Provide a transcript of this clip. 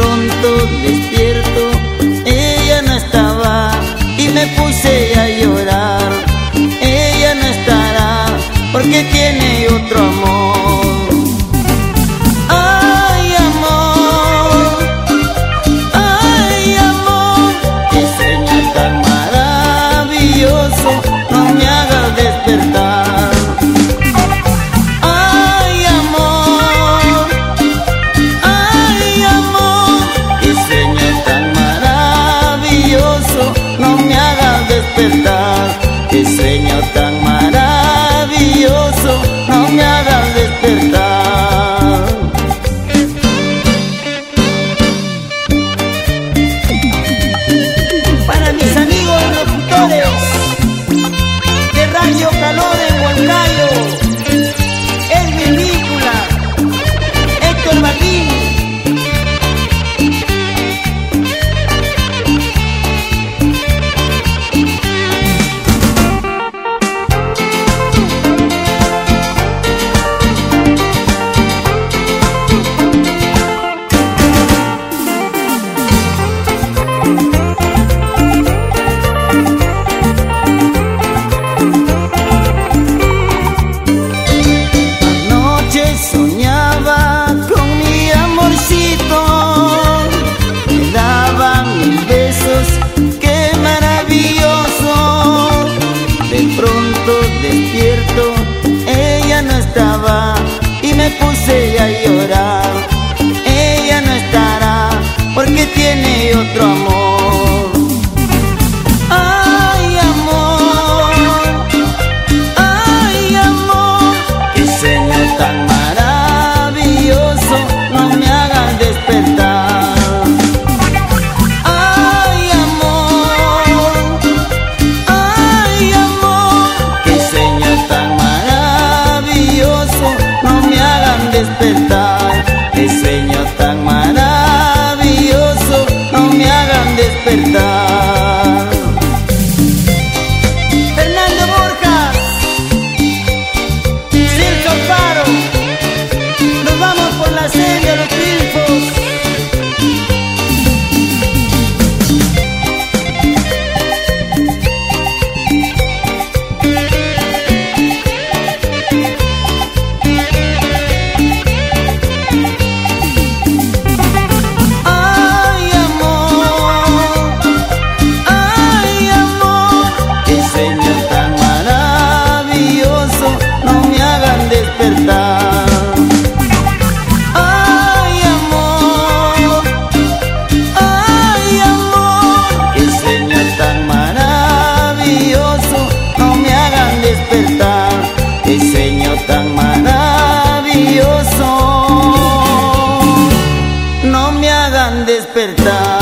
pronto despierto, ella no estaba y me puse a llorar. Ella no estará porque tiene otro amor. Ay, amor, ay, amor, qué sueño tan maravilloso, no me hagas despertar. Ay, amor, qué sueño tan maravilloso, no me hagas despertar. Qué sueño tan maravilloso, no me hagas despertar. Para mis amigos locutores de Radio Calor en Huancayo, Edwin Víncula, Héctor Martín. Despierto, ella no estaba y me puse a llorar. Ella no estará porque tiene otro amor. Ay, amor, qué sueño tan maravilloso, no me hagas despertar. Despertar, qué sueño tan maravilloso, no me hagan despertar. Fernando Borjas, Circo Faro, nos vamos por la serie de los triunfos. Ay, amor, qué sueño tan maravilloso, no me hagan despertar. Qué sueño tan maravilloso, no me hagan despertar.